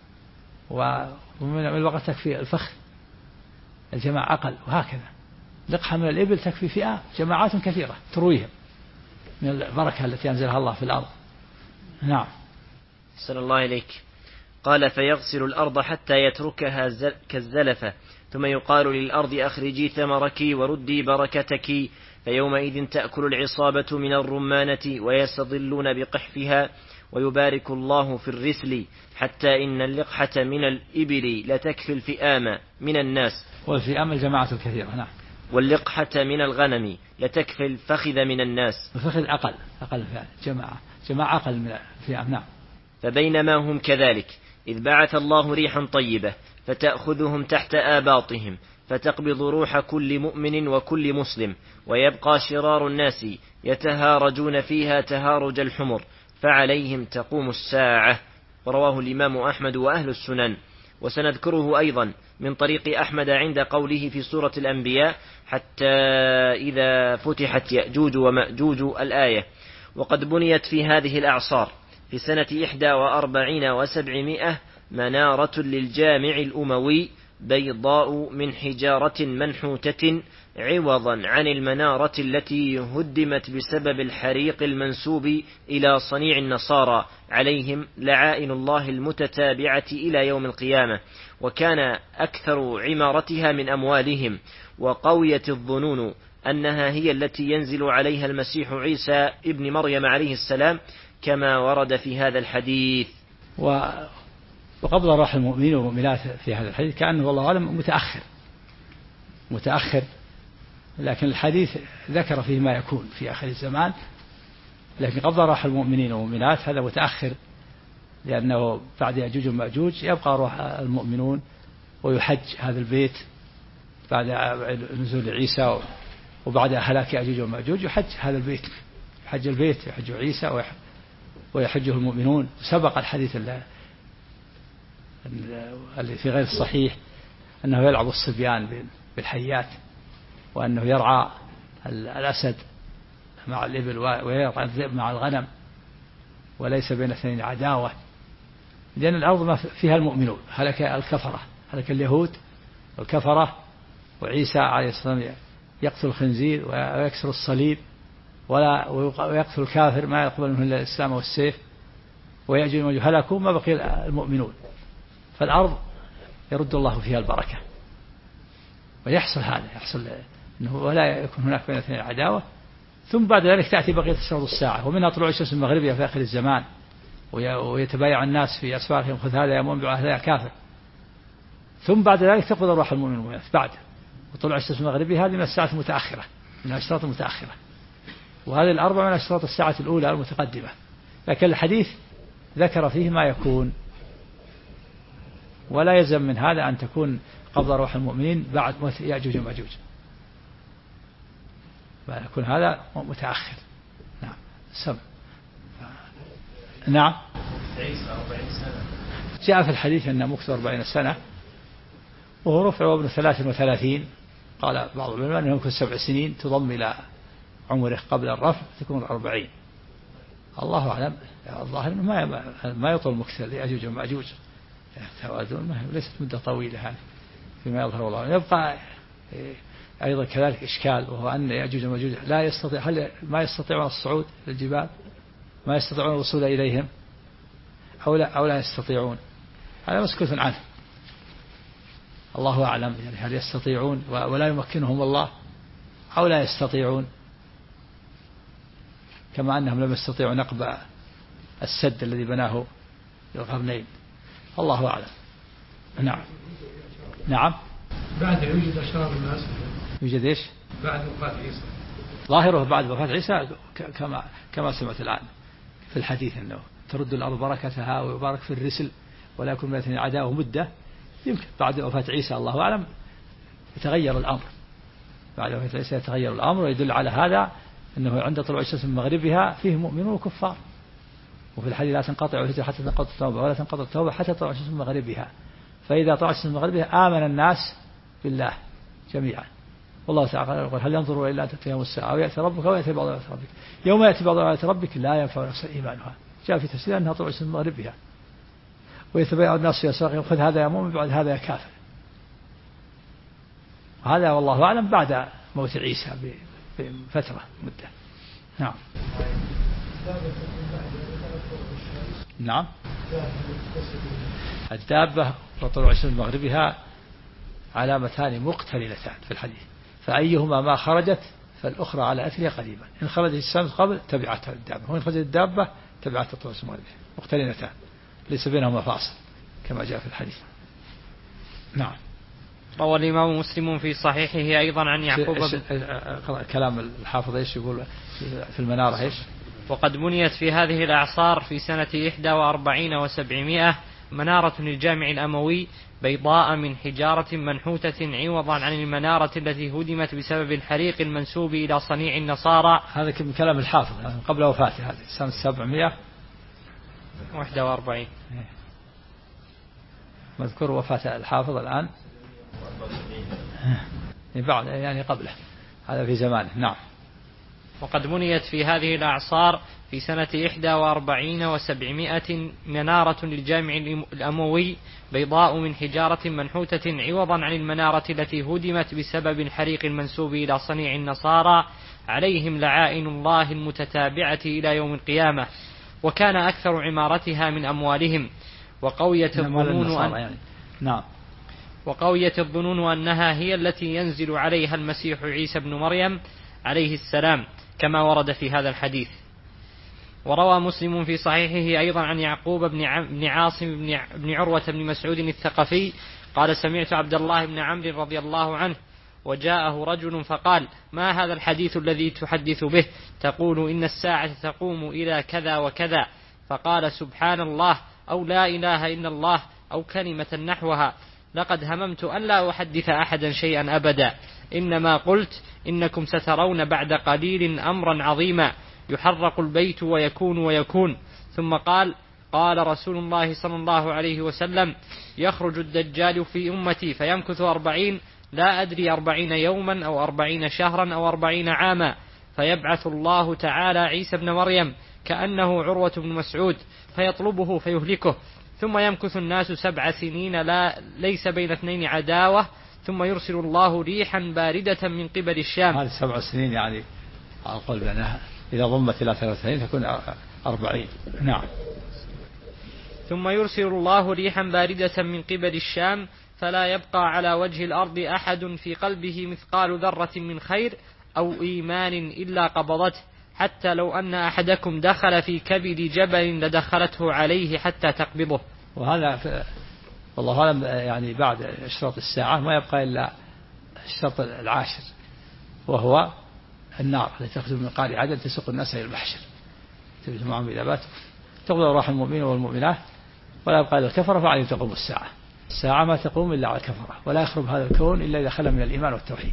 ومن البقر تكفي الفخذ، الجماعة أقل، وهكذا لقحة من الإبل تكفي فئام، جماعات كثيرة ترويهم من البركة التي أنزلها الله في الأرض. نعم. أحسن الله إليك. قال فيغسل الأرض حتى يتركها كالزلفة، ثم يقال للأرض أخرجي ثمرك وردي بركتك، فيومئذ تأكل العصابة من الرمانة ويستظلون بقحفها، ويبارك الله في الرسل، حتى إن اللقحة من الإبل لتكفي الفئام من الناس، والفئام الجماعة الكثيرة. نعم. واللقحة من الغنم لتكفي الفخذ من الناس. الفخذ أقل جماعة أقل من الفئام. نعم. فبينما هم كذلك إذ بعث الله ريحا طيبة فتأخذهم تحت آباطهم، فتقبض روح كل مؤمن وكل مسلم، ويبقى شرار الناس يتهارجون فيها تهارج الحمر، فعليهم تقوم الساعة. ورواه الإمام أحمد وأهل السنن. وسنذكره أيضا من طريق أحمد عند قوله في سورة الأنبياء حتى إذا فتحت يأجوج ومأجوج الآية. وقد بنيت في هذه الأعصار في سنة 41 و700 منارة للجامع الأموي بيضاء من حجارة منحوتة، عوضا عن المنارة التي هدمت بسبب الحريق المنسوب إلى صنيع النصارى عليهم لعائن الله المتتابعة إلى يوم القيامة، وكان أكثر عمارتها من أموالهم. وقويت الظنون أنها هي التي ينزل عليها المسيح عيسى ابن مريم عليه السلام، كما ورد في هذا الحديث. وقبض روح المؤمنين والمؤمنات في هذا الحديث كأنه والله أعلم متأخر، لكن الحديث ذكر فيه ما يكون في آخر الزمان، لكن قبض روح المؤمنين والمؤمنات هذا متأخر، لأنه بعد يأجوج ومأجوج يبقى روح المؤمنون ويحج هذا البيت بعد نزول عيسى، وبعد هلاك يأجوج ومأجوج يحج هذا البيت، يحج البيت، يحج عيسى ويحجه المؤمنون. سبق الحديث اللي في غير الصحيح أنه يلعب الصبيان بالحيات، وأنه يرعى الأسد مع الإبل ويرعى الذئب مع الغنم، وليس بين اثنين عداوة، لأن الأرض ما فيها المؤمنون، هلك الكفرة، هلك اليهود والكفرة، وعيسى عليه السلام يقتل الخنزير ويكسر الصليب ويقتل الكافر ما يقبل منه إلا الإسلام والسيف، ويأجوج ومأجوج هلكوا ما بقي المؤمنون، فالأرض يرد الله فيها البركة. ويحصل هذا، يحصل أنه ولا يكون هناك بين اثنين عداوة. ثم بعد ذلك تأتي بقية أشراط الساعة، ومنها طلوع الشمس المغربية في آخر الزمان، ويتبايع الناس في أسواقهم خذ هذا يا مؤمن هذا يا كافر. ثم بعد ذلك تقبض أرواح المؤمنين والمؤمنات بعد، وطلوع الشمس المغربية هذه من الساعة المتأخرة، من الأشراط المتأخرة، وهذه الأربع من أشراط الساعة الأولى المتقدمة. لكن الحديث ذكر فيه ما يكون، ولا يلزم من هذا أن تكون قبض أرواح المؤمنين بعد موت يأجوج ومأجوج، يكون هذا متأخر. نعم. نعم. جاء في الحديث أن مكث 40 سنة، وهو رفع ابن 33. قال بعض العلماء أنه يمكن 7 سنين تضم إلى عمره قبل الرفع تكون 40. الله أعلم. الظاهر ما يطول مكث ليأجوج ومأجوج، ليست مدة طويلة هذه فيما يظهر والله. يبقى أيضا كذلك إشكال، وهو أن يأجوج ومأجوج لا يستطيع، هل ما يستطيعون الصعود للجبال، ما يستطيعون الوصول إليهم أو لا يستطيعون؟ هذا مسكوت عنه، الله أعلم. يعني هل يستطيعون ولا يمكنهم الله أو لا يستطيعون، كما أنهم لم يستطيعوا نقب السد الذي بناه القرنين، الله أعلم. نعم. نعم. بعد يوجد أشرار الناس، يوجد إيش؟ بعد وفاة عيسى، ظاهره بعد وفاة عيسى كما سمعت الآن في الحديث أنه ترد الأرض بركتها ويبارك في الرسل ولا يكون من عداوة مدة. يمكن بعد وفاة عيسى الله أعلم يتغير الأمر، بعد وفاة عيسى يتغير الأمر، ويدل على هذا أنه عند طلوع الشمس من مغربها فيه مؤمنون وكفار. وفي الحديث لا تنقطع الهجرة حتى تنقضي التوبة، ولا تنقضي التوبة حتى تطلع الشمس من مغربها، فإذا طلعت الشمس من مغربها آمن الناس بالله جميعا. والله تعالى يقول هل ينظرون إلا أن تأتيهم الساعة أو يأتي ربك أو يأتي بعض آيات ربك، يوم يأتي بعض آيات ربك لا ينفع نفسا إيمانها. جاء في تفسير أنها طلوع الشمس من مغربها، ويتبايع الناس في أسواقهم خذ هذا يا مؤمن بعد هذا يا كافر. هذا والله أعلم بعد موت عيسى بفترة مدة. نعم. نعم. الدابة وطلوع الشمس من مغربها علامتان مقترنتان في الحديث، فأيهما ما خرجت فالأخرى على أثرها قريبا. إن خرجت الشمس قبل تبعتها الدابة، وإن خرجت الدابة تبعتها طلوع الشمس من مغربها، مقترنتان ليس بينهما فاصل كما جاء في الحديث. نعم. روى الإمام مسلم في صحيحه أيضا عن يعقوب كلام الحافظ إيش يقول في المنارة إيش؟ وقد بنيت في هذه الأعصار في سنة 41 و700 منارة للجامع الأموي بيضاء من حجارة منحوتة عوضا عن المنارة التي هدمت بسبب الحريق المنسوب إلى صنيع النصارى. هذا من كلام الحافظ قبل وفاته، هذه سنة 741. مذكور وفاة الحافظ الآن بعد يعني قبله، هذا في زمانه. نعم. وقد بنيت في هذه الأعصار في سنة 41 و700 منارة للجامع الأموي بيضاء من حجارة منحوتة عوضا عن المنارة التي هدمت بسبب الحريق المنسوب إلى صنيع النصارى عليهم لعائن الله المتتابعة إلى يوم القيامة. وكان أكثر عمارتها من أموالهم، وقويت الظنون أنها هي التي ينزل عليها المسيح عيسى بن مريم عليه السلام كما ورد في هذا الحديث. وروى مسلم في صحيحه أيضا عن يعقوب بن عاصم بن عروة بن مسعود الثقفي قال سمعت عبد الله بن عمرو رضي الله عنه وجاءه رجل فقال ما هذا الحديث الذي تحدث به تقول إن الساعة تقوم إلى كذا وكذا؟ فقال سبحان الله أو لا إله إلا الله أو كلمة نحوها، لقد هممت أن لا أحدث أحدا شيئا أبدا، إنما قلت إنكم سترون بعد قليل أمرا عظيما يحرق البيت ويكون. ثم قال رسول الله صلى الله عليه وسلم يخرج الدجال في أمتي فيمكث 40 لا أدري 40 يوما أو 40 شهرا أو 40 عاما، فيبعث الله تعالى عيسى بن مريم كأنه عروة بن مسعود فيطلبه فيهلكه، ثم يمكث الناس 7 سنين ليس بين اثنين عداوة، ثم يرسل الله ريحا باردة من قبل الشام. هذه 7 سنين يعني على القول بأنها إذا ضمت إلى 33 تكون 40. نعم. ثم يرسل الله ريحا باردة من قبل الشام فلا يبقى على وجه الأرض أحد في قلبه مثقال ذرة من خير أو إيمان إلا قبضته، حتى لو أن أحدكم دخل في كبد جبل لدخلته عليه حتى تقبضه. وهذا والله أعلم يعني بعد إشراط الساعة ما يبقى إلا الشرط العاشر، وهو النار التي تخرج من قعر عدن تسوق الناس إلى المحشر تبث معهم إذا باتوا تقبض أرواح المؤمنين والمؤمنات ولا يبقى إلا الكفرة، فعليهم تقوم الساعة. الساعة ما تقوم إلا على الكفرة، ولا يخرب هذا الكون إلا إذا خلى من الإيمان والتوحيد.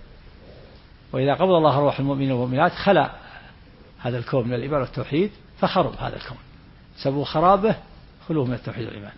وإذا قبض الله أرواح المؤمنين والمؤمنات خلى هذا الكون من الإيمان والتوحيد فخرب هذا الكون، سبب خرابه خلوه من التوحيد والإيمان.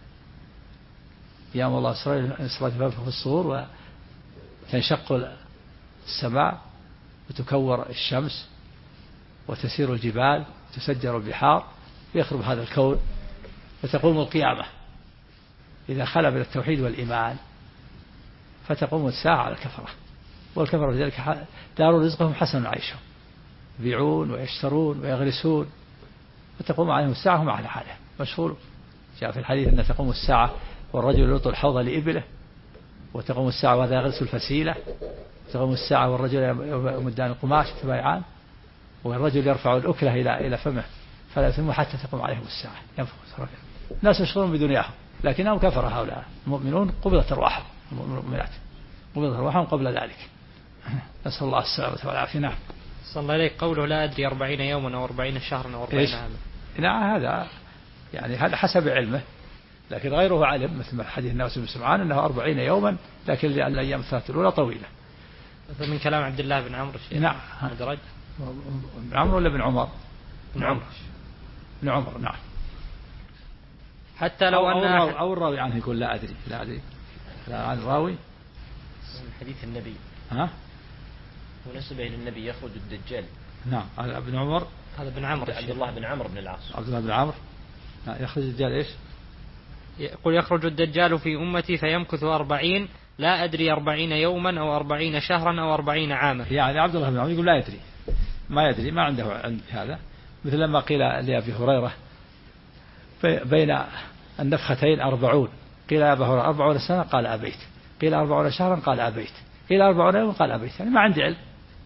يأمر الله إسرائيل في الصور وتنشق السماء وتكور الشمس وتسير الجبال وتسجر البحار ويخرب هذا الكون، وتقوم القيامة إذا خلى من التوحيد والإيمان، فتقوم الساعة على الكفرة. والكفرة في ذلك دار رزقهم حسن عيشهم، يبيعون ويشترون ويغرسون، وتقوم عليهم الساعة هم على حالهم مشغول. جاء في الحديث أن تقوم الساعة والرجل يلط الحوض لإبله، وتقوم الساعة وهذا يغرس الفسيلة، تقوم الساعة والرجل يمدان القماش يتبايعان، والرجل يرفع الأكلة إلى فمه فلا يتم حتى تقوم عليهم الساعة. ينفخ الناس يشغلون بدنياهم لكنهم كفر هؤلاء المؤمنون قبلت أرواحهم، المؤمنات قبلت أرواحهم قبل ذلك. نسأل الله السلامة والعافية. نعم. صلى الله عليه قوله لا أدري 40 يوما أو 40 شهرا أو 40 عاما. نعم هذا يعني هذا حسب علمه، لكن غيره علم مثل حديث الناس بن سمعان أنه 40 يوما، لكن لأن الأيام الثلاثة الأولى طويلة. من كلام عبد الله بن عمرو. نعم. مدرج. بن عمرو ولا بن عمر؟ بن عمرو. بن عمر. نعم. حتى لو أن أو الراوي عنه يقول لا أدري لا عن الراوي حديث النبي ونسبه إلى النبي يخرج الدجال. نعم. هذا ابن عمر، هذا بن عمرو، عبد الله بن عمرو بن العاص. عبد الله بن عمرو. يخرج الدجال إيش؟ يقول يخرج الدجال في أمتي فيمكث 40 لا أدري 40 يوما أو 40 شهرا أو 40 عاما. يعني عبد الله بن عمرو يقول لا يدري، ما يدري، ما عنده عند هذا. مثل لما قيل لأبي هريرة بين النفختين 40، قيل يا أبا هريرة 40 سنة قال أبيت، قيل 40 شهرا قال أبيت، قيل 40 يوما قال أبيت، يعني ما عندي علم،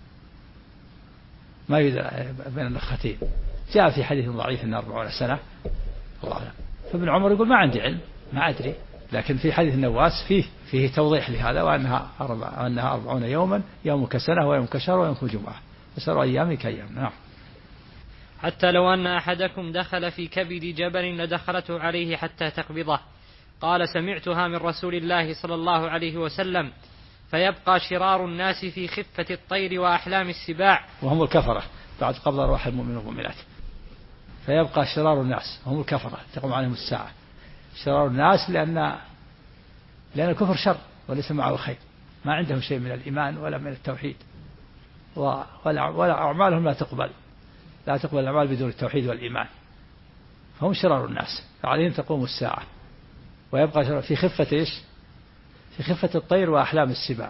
ما يدري بين النفختين. جاء في حديث ضعيف أن 40 سنة الله أعلم. فابن عمر يقول ما عندي علم ما أدري، لكن في حديث النواس فيه توضيح لهذا، وأنها 40 يوما، يوم كسنة ويوم كشهر ويوم كجمعة، فسر أيامي كأيام. نعم. حتى لو أن أحدكم دخل في كبد جبل لدخلته عليه حتى تقبضه. قال سمعتها من رسول الله صلى الله عليه وسلم فيبقى شرار الناس في خفة الطير وأحلام السباع، وهم الكفرة بعد قبض أرواح المؤمنين والمؤمنات. فيبقى شرار الناس هم الكفرة تقوم عليهم الساعة. شرار الناس لأن الكفر شر وليس معه خير، ما عندهم شيء من الإيمان ولا من التوحيد، ولا أعمالهم لا تقبل الأعمال بدون التوحيد والإيمان، فهم شرار الناس فعليهم تقوم الساعة. ويبقى شرار في خفة إيش؟ في خفة الطير وأحلام السباع،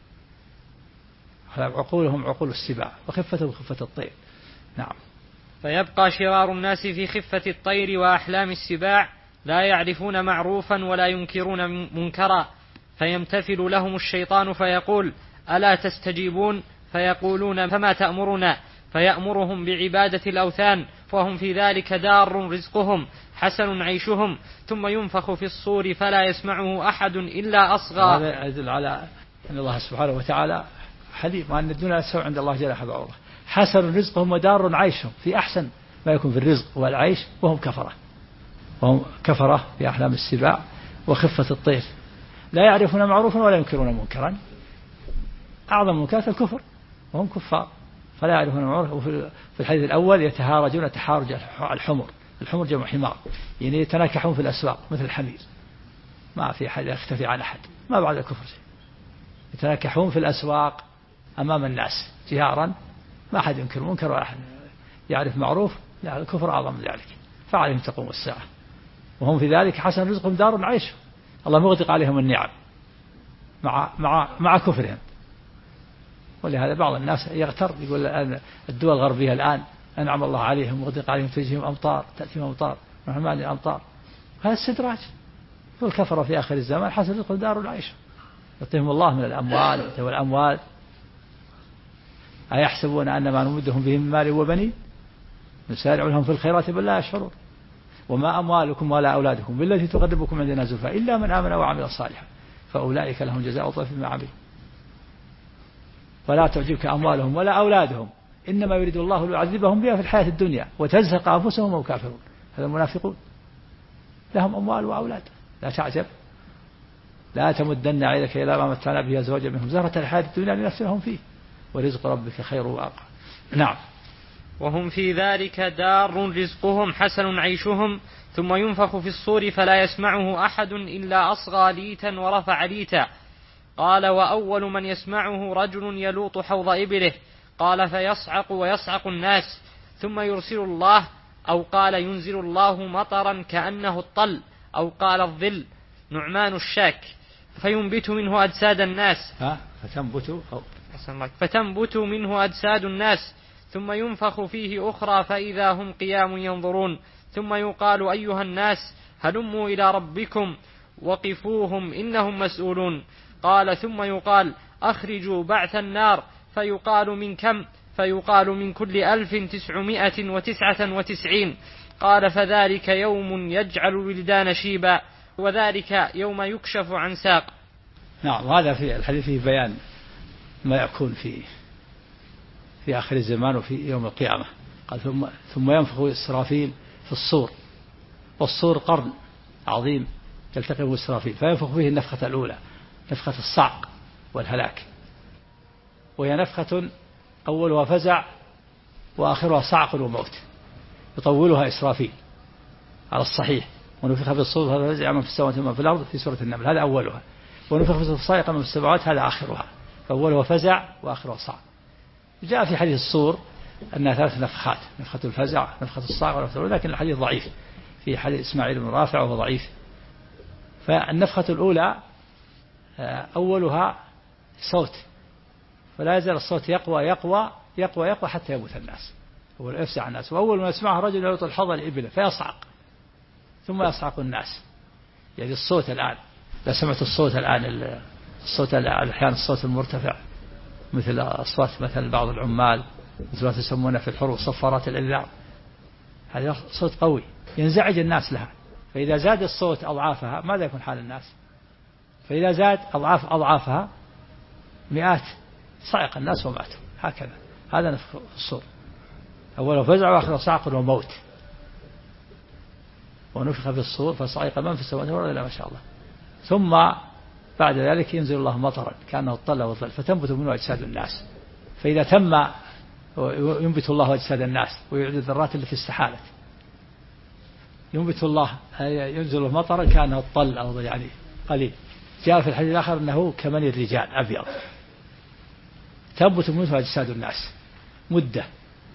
عقولهم عقول السباع وخفتهم خفة الطير. نعم. فيبقى شرار الناس في خفة الطير وأحلام السباع لا يعرفون معروفا ولا ينكرون منكرا، فيمتثل لهم الشيطان فيقول ألا تستجيبون؟ فيقولون فما تأمرنا؟ فيأمرهم بعبادة الأوثان، فهم في ذلك دار رزقهم حسن عيشهم، ثم ينفخ في الصور فلا يسمعه أحد إلا أصغى. هذا يدل على أن الله سبحانه وتعالى حليم، وأن الدنيا تسوى عند الله جل وعلا، حسن رزقهم ودار عيشهم، في أحسن ما يكون في الرزق والعيش، وهم كفرة في أحلام السباع وخفة الطير، لا يعرفون معروفا ولا ينكرون منكرا. أعظم منكرات الكفر وهم كفار، فلا يعرفون معروفا. وفي الحديث الأول يتهارجون تحارج الحمر جمع حمار، يعني يتناكحون في الأسواق مثل الحمير، ما في أحد يختفي عن أحد، ما بعد الكفر شيء. يتناكحون في الأسواق أمام الناس جهارا، ما أحد ينكر منكر ولا أحد يعرف معروف، لا الكفر أعظم من ذلك، فعليهم تقوم الساعة وهم في ذلك حسن رزقهم دار عيش. الله مغدق عليهم النعم مع كفرهم. ولهذا بعض الناس يغتر يقول الدول الغربية الآن أنعم الله عليهم وغدق عليهم تجيهم أمطار تأتيهم أمطار نحن ما عندنا أمطار. هذا استدراج. والكفر في آخر الزمان حسب رزق دار العيش. يعطيهم الله من الأموال والأموال. أيحسبون أن ما نمدهم به من مال وبنين نسارع لهم في الخيرات بل لا يشعرون. وما أموالكم ولا أولادكم بالتي تقربكم عندنا زلفى إلا من آمن وعمل صالحا فأولئك لهم جزاء ضعف ما عملوا. ولا تعجبك أموالهم ولا أولادهم إنما يريد الله ليعذبهم بها في الحياة الدنيا وتزهق أنفسهم وهم كافرون. هذا المنافقون لهم أموال وأولاد. لا تعجب لا تمدن عينك إلى ما متعنا به أزواجا منهم زهرة الحياة الدنيا لنفتنهم فيه ورزق ربك خير وأبقى. نعم. وهم في ذلك دار رزقهم حسن عيشهم ثم ينفخ في الصور فلا يسمعه أحد إلا أصغى ليتا ورفع ليتا. قال وأول من يسمعه رجل يلوط حوض إبله قال فيصعق ويصعق الناس ثم يرسل الله أو قال ينزل الله مطرا كأنه الطل أو قال الظل نعمان الشاك فينبت منه أجساد الناس فتنبت منه أجساد الناس ثم ينفخ فيه أخرى فإذا هم قيام ينظرون ثم يقال أيها الناس هلموا إلى ربكم وقفوهم إنهم مسؤولون. قال ثم يقال أخرجوا بعث النار فيقال من كم فيقال من كل 1999. قال فذلك يوم يجعل الولدان شيبا وذلك يوم يكشف عن ساق. نعم. وهذا في الحديث فيه بيان ما يكون في آخر الزمان وفي يوم القيامة. قال ثم ينفخ إسرافيل في الصور والصور قرن عظيم يلتقي إسرافيل فينفخ فيه النفخة الأولى نفخة الصعق والهلاك وهي نفخة أولها فزع وآخرها صعق وموت يطولها إسرافيل على الصحيح. ونفخ في الصور هذا فزع من في السماوات ومن في الأرض في سورة النمل هذا أولها. ونفخ في الصاعقة من في السماوات هذا آخرها فأولها فزع وآخرها صعق. جاء في حديث الصور أنها 3 نفخات نفخة الفزع نفخة الصاعقة ونفخة الأولى لكن الحديث ضعيف في حديث إسماعيل بن رافع وهو ضعيف. فالنفخة الأولى أولها صوت فلا يزال الصوت يقوى يقوى يقوى يقوى حتى يموت الناس ويفزع الناس. وأول ما يسمعه رجل يلوط الحظ الإبل فيصعق ثم يصعق الناس. يعني الصوت الآن لا سمعت الصوت الآن الصوت أحيانا الصوت المرتفع مثل أصوات مثل بعض العمال مثل ما تسمونه في الحروب صفارات الإذاعة هذا صوت قوي ينزعج الناس لها. فإذا زاد الصوت أضعافها ماذا يكون حال الناس؟ فإذا زاد أضعافها مئات صعق الناس وماتوا. هكذا هذا نفخ الصور أوله فزع وآخره صعق وموت. ونفخ في الصور فصعق من في السماوات والأرض إلا ما شاء الله. ثم بعد ذلك ينزل الله مطرا كأنه الطل والظل فتنبت منه أجساد الناس. فإذا تم ينبت الله أجساد الناس ويعيد الذرات التي استحالت ينبت الله ينزل مطرا كأنه الطل أو يعني قليل. جاء في الحديث الآخر أنه كمن الرجال أبيض تنبت منه أجساد الناس مدة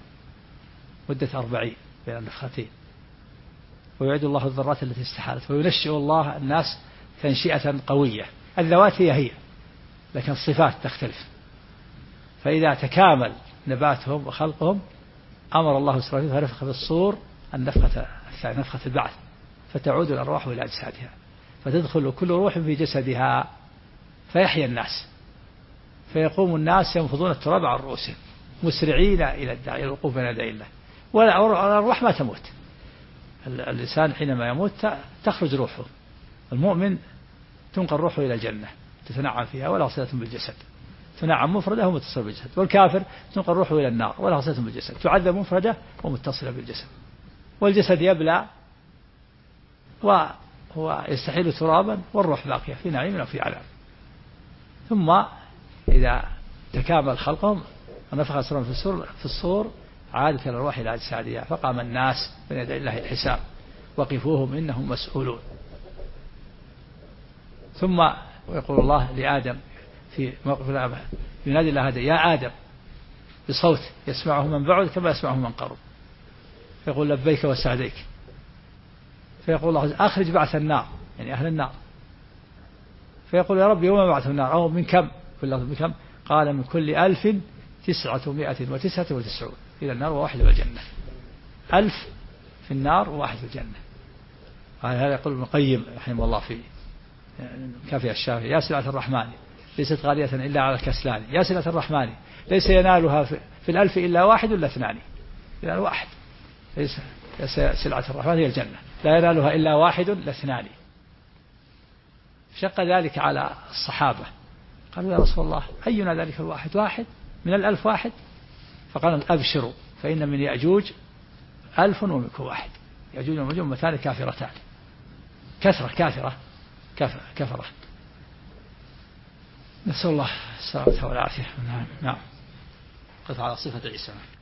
40 بين النفختين ويعيد الله الذرات التي استحالت وينشئ الله الناس تنشئة قوية. الذوات هي لكن الصفات تختلف. فإذا تكامل نباتهم وخلقهم أمر الله إسرافيل فنفخ في الصور النفخة الثانية نفخة البعث فتعود الأرواح إلى أجسادها فتدخل كل روح في جسدها فيحيى الناس فيقوم الناس ينفضون التراب عن رؤوسهم مسرعين إلى الوقوف بين يدي الله. والأرواح ما تموت. الإنسان حينما يموت تخرج روحه. المؤمن تنقل روحه إلى الجنة تتنعم فيها ولا صلة بالجسد تنعم مفردة ومتصل بالجسد. والكافر تنقل روحه إلى النار ولا صلة بالجسد تعذب مفردة ومتصلة بالجسد. والجسد يبلى وهو يستحيل ترابا والروح باقية في نعيم وفي عذاب. ثم إذا تكامل خلقهم ونفخ أسرهم في الصور عادت الأرواح إلى أجسادها فقام الناس بين يدي الله الحساب وقفوهم إنهم مسؤولون. ثم يقول الله لآدم في موقف الأمر ينادي الله هذا يا آدم بصوت يسمعه من بعد كما يسمعه من قرب فيقول لبيك وسعديك. فيقول الله أخرج بعث النار يعني أهل النار. فيقول يا رب يوم بعث النار أو من كم؟ من كم؟ قال من كل 1999 إلى النار وواحد إلى الجنة. 1000 في النار وواحد في الجنة. هذا يقول ابن القيم رحمه الله في كافي الشافعي: يا سلعة الرحمن ليست غالية إلا على الكسلان، يا سلعة الرحمن ليس ينالها في 1000 إلا واحد ولا اثنان، إلا واحد. ليس سلعة الرحمن هي الجنة، لا ينالها إلا واحد لا اثنان. شق ذلك على الصحابة، قالوا: يا رسول الله أينا ذلك الواحد؟ واحد من 1000 واحد؟ فقال: أبشروا فإن من يأجوج 1000 ومنكم واحد. يأجوج ومأجوج أمتان كافرتان، كثرة كفرة. نسأل الله السلامة والعافية. نعم. قف على صفة عيسى.